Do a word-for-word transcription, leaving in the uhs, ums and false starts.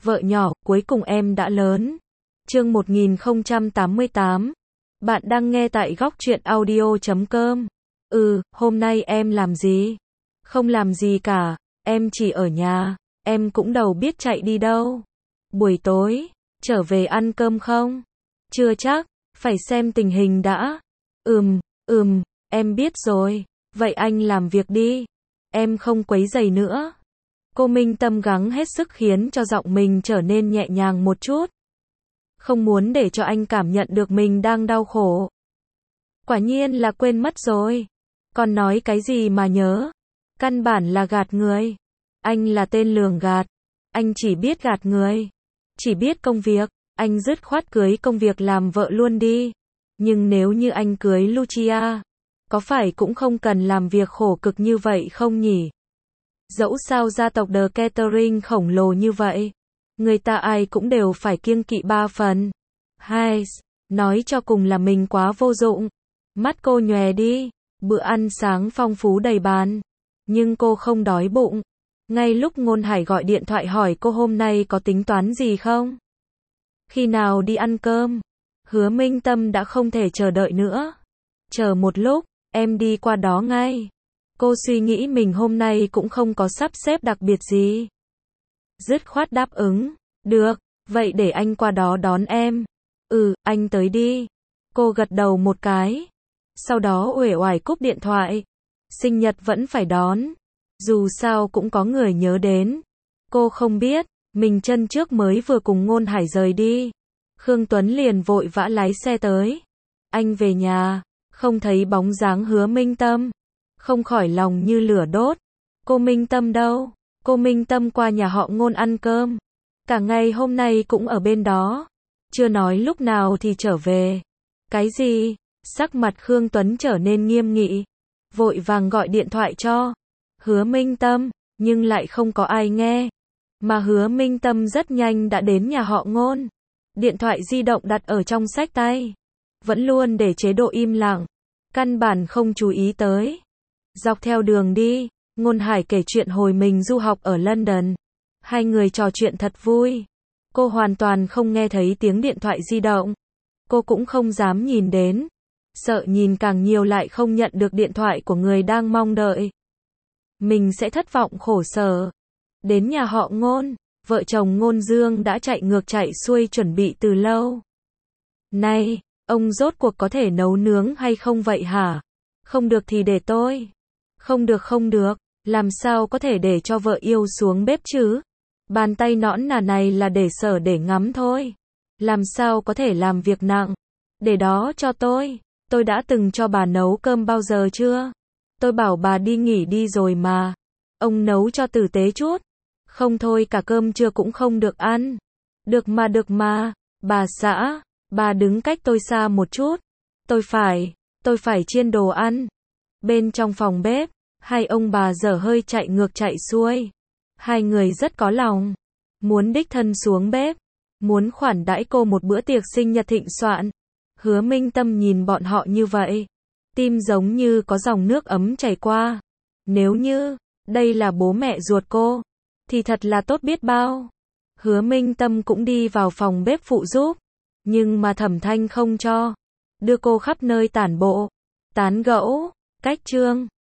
Vợ nhỏ, cuối cùng em đã lớn. Chương một nghìn không trăm tám mươi tám. Bạn đang nghe tại góc truyện audio chấm com. Ừ, hôm nay em làm gì? Không làm gì cả, em chỉ ở nhà, em cũng đâu biết chạy đi đâu. Buổi tối, trở về ăn cơm không? Chưa chắc, phải xem tình hình đã. Ừm, ừm, em biết rồi, vậy anh làm việc đi, em không quấy rầy nữa. Cô Minh Tâm gắng hết sức khiến cho giọng mình trở nên nhẹ nhàng một chút. Không muốn để cho anh cảm nhận được mình đang đau khổ. Quả nhiên là quên mất rồi. Còn nói cái gì mà nhớ. Căn bản là gạt người. Anh là tên lường gạt. Anh chỉ biết gạt người. Chỉ biết công việc. Anh dứt khoát cưới công việc làm vợ luôn đi. Nhưng nếu như anh cưới Lucia, có phải cũng không cần làm việc khổ cực như vậy không nhỉ? Dẫu sao gia tộc The Catering khổng lồ như vậy, người ta ai cũng đều phải kiêng kỵ ba phần. Hai, nói cho cùng là mình quá vô dụng. Mắt cô nhòe đi, bữa ăn sáng phong phú đầy bàn, nhưng cô không đói bụng. Ngay lúc Ngôn Hải gọi điện thoại hỏi cô hôm nay có tính toán gì không? Khi nào đi ăn cơm? Hứa Minh Tâm đã không thể chờ đợi nữa. Chờ một lúc, em đi qua đó ngay. Cô suy nghĩ mình hôm nay cũng không có sắp xếp đặc biệt gì. Dứt khoát đáp ứng. Được, vậy để anh qua đó đón em. Ừ, anh tới đi. Cô gật đầu một cái. Sau đó uể oải cúp điện thoại. Sinh nhật vẫn phải đón. Dù sao cũng có người nhớ đến. Cô không biết, mình chân trước mới vừa cùng Ngôn Hải rời đi. Khương Tuấn liền vội vã lái xe tới. Anh về nhà, không thấy bóng dáng Hứa Minh Tâm. Không khỏi lòng như lửa đốt. Cô Minh Tâm đâu? Cô Minh Tâm qua nhà họ Ngôn ăn cơm. Cả ngày hôm nay cũng ở bên đó. Chưa nói lúc nào thì trở về. Cái gì? Sắc mặt Khương Tuấn trở nên nghiêm nghị. Vội vàng gọi điện thoại cho Hứa Minh Tâm, nhưng lại không có ai nghe. Mà Hứa Minh Tâm rất nhanh đã đến nhà họ Ngôn. Điện thoại di động đặt ở trong xách tay. Vẫn luôn để chế độ im lặng. Căn bản không chú ý tới. Dọc theo đường đi, Ngôn Hải kể chuyện hồi mình du học ở London. Hai người trò chuyện thật vui. Cô hoàn toàn không nghe thấy tiếng điện thoại di động. Cô cũng không dám nhìn đến. Sợ nhìn càng nhiều lại không nhận được điện thoại của người đang mong đợi. Mình sẽ thất vọng khổ sở. Đến nhà họ Ngôn, vợ chồng Ngôn Dương đã chạy ngược chạy xuôi chuẩn bị từ lâu. Này, ông rốt cuộc có thể nấu nướng hay không vậy hả? Không được thì để tôi. Không được không được, làm sao có thể để cho vợ yêu xuống bếp chứ? Bàn tay nõn nà này là để sở để ngắm thôi. Làm sao có thể làm việc nặng? Để đó cho tôi. Tôi đã từng cho bà nấu cơm bao giờ chưa? Tôi bảo bà đi nghỉ đi rồi mà. Ông nấu cho tử tế chút. Không thôi cả cơm trưa cũng không được ăn. Được mà được mà. Bà xã, bà đứng cách tôi xa một chút. Tôi phải, tôi phải chiên đồ ăn. Bên trong phòng bếp, hai ông bà dở hơi chạy ngược chạy xuôi. Hai người rất có lòng. Muốn đích thân xuống bếp. Muốn khoản đãi cô một bữa tiệc sinh nhật thịnh soạn. Hứa Minh Tâm nhìn bọn họ như vậy. Tim giống như có dòng nước ấm chảy qua. Nếu như, đây là bố mẹ ruột cô, thì thật là tốt biết bao. Hứa Minh Tâm cũng đi vào phòng bếp phụ giúp. Nhưng mà Thẩm Thanh không cho. Đưa cô khắp nơi tản bộ. Tán gẫu. Cách trương.